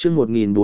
chương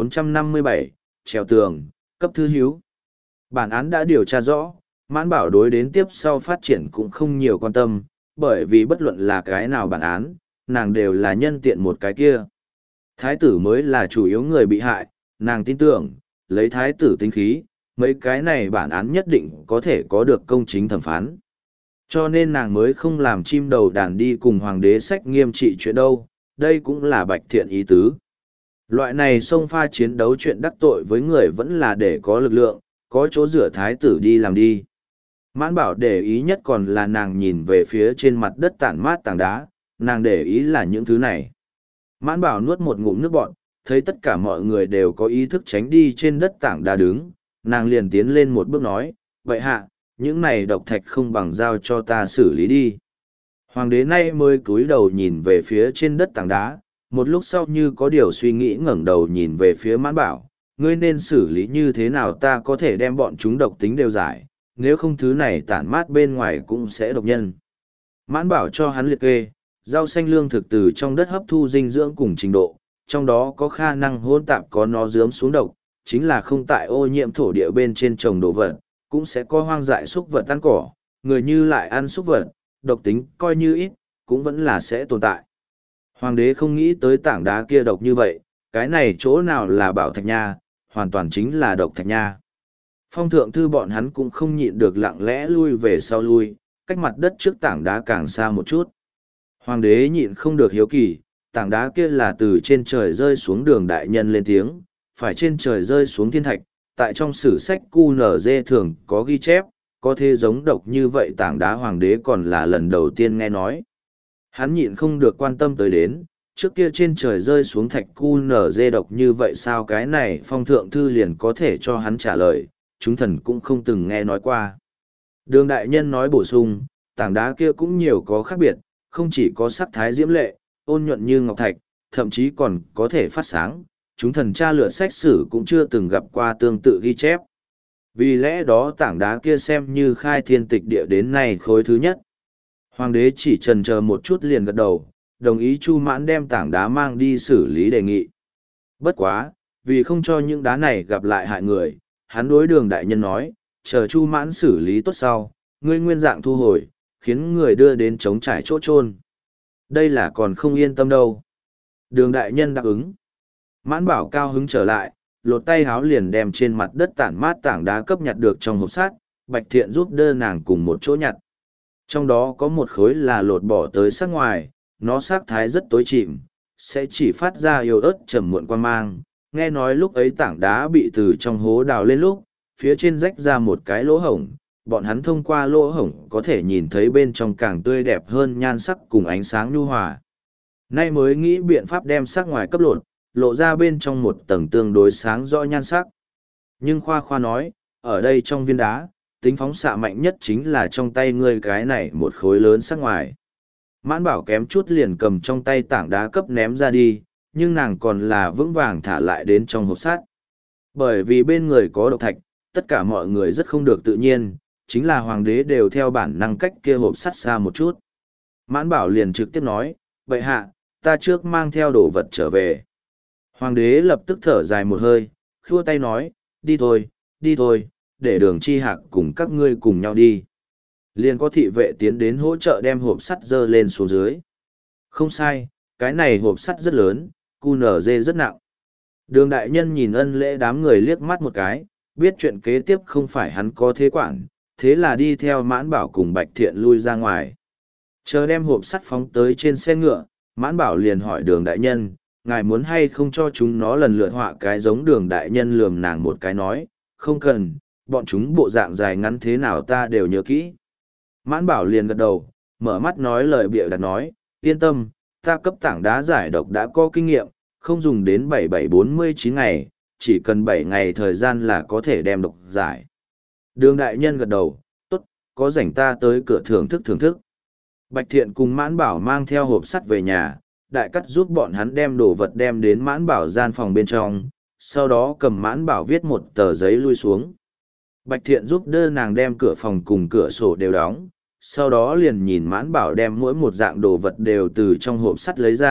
1457, trèo tường, cấp thư hiếu. Bản án đã điều tra rõ, Mãn Bảo đối đến tiếp sau phát triển cũng không nhiều quan tâm, bởi vì bất luận là cái nào bản án, nàng đều là nhân tiện một cái kia. Thái tử mới là chủ yếu người bị hại, nàng tin tưởng, lấy thái tử tính khí, mấy cái này bản án nhất định có thể có được công chính thẩm phán. Cho nên nàng mới không làm chim đầu đàn đi cùng hoàng đế sách nghiêm trị chuyện đâu, đây cũng là Bạch Thiện ý tứ. Loại này xông pha chiến đấu chuyện đắc tội với người vẫn là để có lực lượng, có chỗ rửa thái tử đi làm đi. Mãn Bảo để ý nhất còn là nàng nhìn về phía trên mặt đất tản mát tảng đá, nàng để ý là những thứ này. Mãn Bảo nuốt một ngụm nước bọt, thấy tất cả mọi người đều có ý thức tránh đi trên đất tảng đá đứng, nàng liền tiến lên một bước nói, vậy hạ, những này độc thạch không bằng giao cho ta xử lý đi. Hoàng đế nay mới cúi đầu nhìn về phía trên đất tảng đá, một lúc sau như có điều suy nghĩ ngẩng đầu nhìn về phía Mãn Bảo, ngươi nên xử lý như thế nào ta có thể đem bọn chúng độc tính đều giải, nếu không thứ này tản mát bên ngoài cũng sẽ độc nhân. Mãn Bảo cho hắn liệt kê, rau xanh lương thực từ trong đất hấp thu dinh dưỡng cùng trình độ, trong đó có khả năng hỗn tạp có nó dướm xuống độc, chính là không tại ô nhiễm thổ địa bên trên trồng đồ vật, cũng sẽ có hoang dại súc vật ăn cỏ, người như lại ăn súc vật, độc tính coi như ít, cũng vẫn là sẽ tồn tại. Hoàng đế không nghĩ tới tảng đá kia độc như vậy, cái này chỗ nào là bảo thạch nha, hoàn toàn chính là độc thạch nha. Phong thượng thư bọn hắn cũng không nhịn được lặng lẽ lui về sau lui, cách mặt đất trước tảng đá càng xa một chút. Hoàng đế nhịn không được hiếu kỳ, tảng đá kia là từ trên trời rơi xuống Đường đại nhân lên tiếng, phải trên trời rơi xuống thiên thạch, tại trong sử sách QNZ thường có ghi chép, có thể giống độc như vậy tảng đá hoàng đế còn là lần đầu tiên nghe nói. Hắn nhịn không được quan tâm tới đến, trước kia trên trời rơi xuống thạch QNZ độc như vậy sao cái này phong thượng thư liền có thể cho hắn trả lời, chúng thần cũng không từng nghe nói qua. Đường đại nhân nói bổ sung, tảng đá kia cũng nhiều có khác biệt, không chỉ có sắc thái diễm lệ, ôn nhuận như ngọc thạch, thậm chí còn có thể phát sáng, chúng thần tra lựa sách sử cũng chưa từng gặp qua tương tự ghi chép. Vì lẽ đó tảng đá kia xem như khai thiên tịch địa đến nay khối thứ nhất. Hoàng đế chỉ chần chờ một chút liền gật đầu, đồng ý Chu Mãn đem tảng đá mang đi xử lý đề nghị. Bất quá, vì không cho những đá này gặp lại hại người, hắn đối Đường đại nhân nói, chờ Chu Mãn xử lý tốt sau, ngươi nguyên dạng thu hồi, khiến người đưa đến trống trải chỗ chôn. Đây là còn không yên tâm đâu. Đường đại nhân đáp ứng. Mãn Bảo cao hứng trở lại, lột tay háo liền đem trên mặt đất tản mát tảng đá cấp nhặt được trong hộp sắt, Bạch Thiện giúp đỡ nàng cùng một chỗ nhặt. Trong đó có một khối là lột bỏ tới sắc ngoài, nó sắc thái rất tối chìm, sẽ chỉ phát ra yếu ớt trầm muộn quang mang. Nghe nói lúc ấy tảng đá bị từ trong hố đào lên lúc, phía trên rách ra một cái lỗ hổng, bọn hắn thông qua lỗ hổng có thể nhìn thấy bên trong càng tươi đẹp hơn nhan sắc cùng ánh sáng nhu hòa. Nay mới nghĩ biện pháp đem sắc ngoài cấp lột, lộ ra bên trong một tầng tương đối sáng rõ nhan sắc. Nhưng khoa khoa nói, ở đây trong viên đá, tính phóng xạ mạnh nhất chính là trong tay ngươi cái này một khối lớn sắc ngoài. Mãn Bảo kém chút liền cầm trong tay tảng đá cấp ném ra đi, nhưng nàng còn là vững vàng thả lại đến trong hộp sắt. Bởi vì bên người có độc thạch, tất cả mọi người rất không được tự nhiên, chính là hoàng đế đều theo bản năng cách kia hộp sắt xa một chút. Mãn Bảo liền trực tiếp nói, vậy hạ, ta trước mang theo đồ vật trở về. Hoàng đế lập tức thở dài một hơi, khua tay nói, đi thôi, để Đường Chi Hạc cùng các ngươi cùng nhau đi. Liền có thị vệ tiến đến hỗ trợ đem hộp sắt dơ lên xuống dưới. Không sai, cái này hộp sắt rất lớn, QNZ rất nặng. Đường đại nhân nhìn Ân Lễ đám người liếc mắt một cái, biết chuyện kế tiếp không phải hắn có thế quản, thế là đi theo Mãn Bảo cùng Bạch Thiện lui ra ngoài. Chờ đem hộp sắt phóng tới trên xe ngựa, Mãn Bảo liền hỏi Đường đại nhân, ngài muốn hay không cho chúng nó lần lượt họa cái giống Đường đại nhân lườm nàng một cái nói, không cần, bọn chúng bộ dạng dài ngắn thế nào ta đều nhớ kỹ. Mãn Bảo liền gật đầu, mở mắt nói lời bịa đặt nói, yên tâm, ta cấp tảng đá giải độc đã có kinh nghiệm, không dùng đến 7749 ngày, chỉ cần 7 ngày thời gian là có thể đem độc giải. Đường đại nhân gật đầu, tốt, có rảnh ta tới cửa thưởng thức. Bạch Thiện cùng Mãn Bảo mang theo hộp sắt về nhà, đại cắt giúp bọn hắn đem đồ vật đem đến Mãn Bảo gian phòng bên trong, sau đó cầm Mãn Bảo viết một tờ giấy lui xuống. Bạch Thiện giúp đỡ nàng đem cửa phòng cùng cửa sổ đều đóng, sau đó liền nhìn Mãn Bảo đem mỗi một dạng đồ vật đều từ trong hộp sắt lấy ra,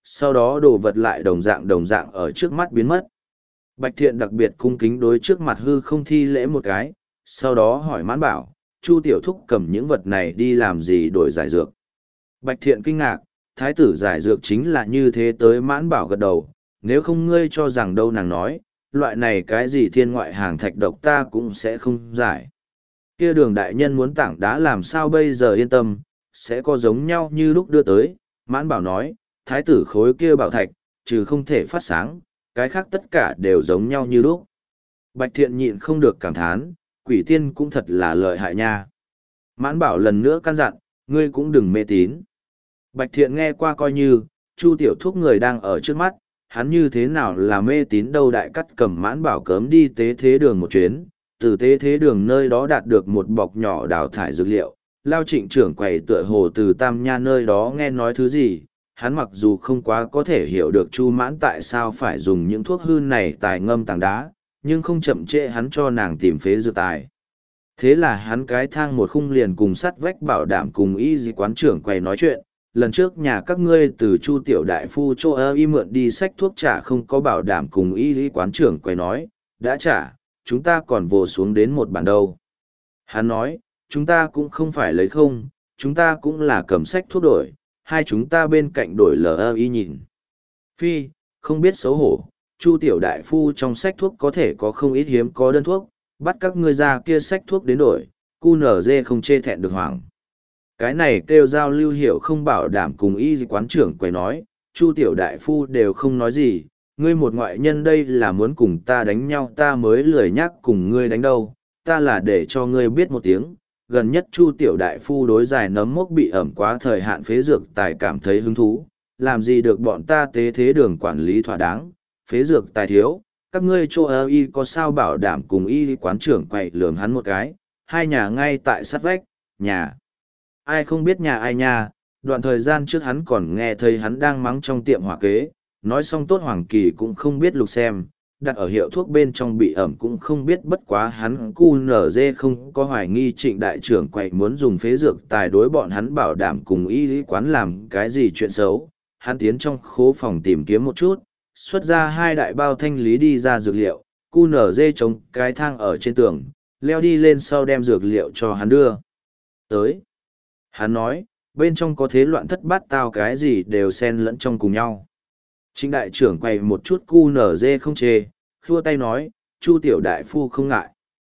sau đó đồ vật lại đồng dạng ở trước mắt biến mất. Bạch Thiện đặc biệt cung kính đối trước mặt hư không thi lễ một cái, sau đó hỏi Mãn Bảo, Chu tiểu thúc cầm những vật này đi làm gì đổi giải dược. Bạch Thiện kinh ngạc, thái tử giải dược chính là như thế tới. Mãn Bảo gật đầu, nếu không ngươi cho rằng đâu, nàng nói, loại này cái gì thiên ngoại hàng thạch độc ta cũng sẽ không giải. Kia Đường đại nhân muốn tảng đá làm sao bây giờ, yên tâm, sẽ có giống nhau như lúc đưa tới. Mãn Bảo nói, thái tử khối kia bảo thạch, trừ không thể phát sáng, cái khác tất cả đều giống nhau như lúc. Bạch Thiện nhịn không được cảm thán, quỷ tiên cũng thật là lợi hại nha. Mãn Bảo lần nữa căn dặn, ngươi cũng đừng mê tín. Bạch Thiện nghe qua coi như, Chu tiểu thúc người đang ở trước mắt, hắn như thế nào là mê tín đâu. Đại cắt cầm Mãn Bảo cớm đi tế thế đường một chuyến, từ tế thế đường nơi đó đạt được một bọc nhỏ đào thải dược liệu. Lao Trịnh trưởng quầy tựa hồ từ Tam Nha nơi đó nghe nói thứ gì, hắn mặc dù không quá có thể hiểu được Chu Mãn tại sao phải dùng những thuốc hư này tài ngâm tảng đá, nhưng không chậm trễ hắn cho nàng tìm phế dược tài. Thế là hắn cái thang một khung liền cùng sắt vách bảo đảm cùng y dì quán trưởng quầy nói chuyện, lần trước nhà các ngươi từ Chu tiểu đại phu chỗ ơ y mượn đi sách thuốc trả không có bảo đảm cùng y dì quán trưởng quầy nói, đã trả, chúng ta còn vồ xuống đến một bản đâu. Hắn nói, chúng ta cũng không phải lấy không, chúng ta cũng là cầm sách thuốc đổi, hai chúng ta bên cạnh đổi LI nhìn. Phi, không biết xấu hổ, Chu tiểu đại phu trong sách thuốc có thể có không ít hiếm có đơn thuốc, bắt các ngươi ra kia sách thuốc đến đổi, QNZ không chê thẹn được hoảng. Cái này kêu giao lưu hiểu không bảo đảm cùng y quán trưởng quầy nói, Chu tiểu đại phu đều không nói gì, ngươi một ngoại nhân đây là muốn cùng ta đánh nhau, ta mới lười nhắc cùng ngươi đánh đâu, ta là để cho ngươi biết một tiếng. Gần nhất Chu tiểu đại phu đối giải nấm mốc bị ẩm quá thời hạn phế dược tài cảm thấy hứng thú, làm gì được bọn ta tế thế đường quản lý thỏa đáng, phế dược tài thiếu, các ngươi chỗ ơ y có sao bảo đảm cùng y quán trưởng quậy lườm hắn một cái, hai nhà ngay tại sát vách, nhà. Ai không biết nhà ai nha, đoạn thời gian trước hắn còn nghe thấy hắn đang mắng trong tiệm hỏa kế, nói xong tốt Hoàng Kỳ cũng không biết lục xem, đặt ở hiệu thuốc bên trong bị ẩm cũng không biết, bất quá hắn QNZ không có hoài nghi Trịnh đại trưởng quậy muốn dùng phế dược tài đối bọn hắn bảo đảm cùng y quán làm cái gì chuyện xấu. Hắn tiến trong khố phòng tìm kiếm một chút, xuất ra hai đại bao thanh lý đi ra dược liệu, QNZ chống cái thang ở trên tường, leo đi lên sau đem dược liệu cho hắn đưa tới. Hắn nói, bên trong có thế loạn thất bát tao cái gì đều xen lẫn trong cùng nhau. Trịnh đại trưởng quay một chút QNZ không chê, khua tay nói, Chu tiểu đại phu không ngại.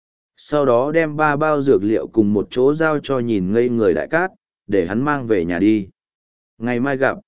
Sau đó đem 3 bao dược liệu cùng một chỗ giao cho nhìn ngây người đại cát, để hắn mang về nhà đi. Ngày mai gặp.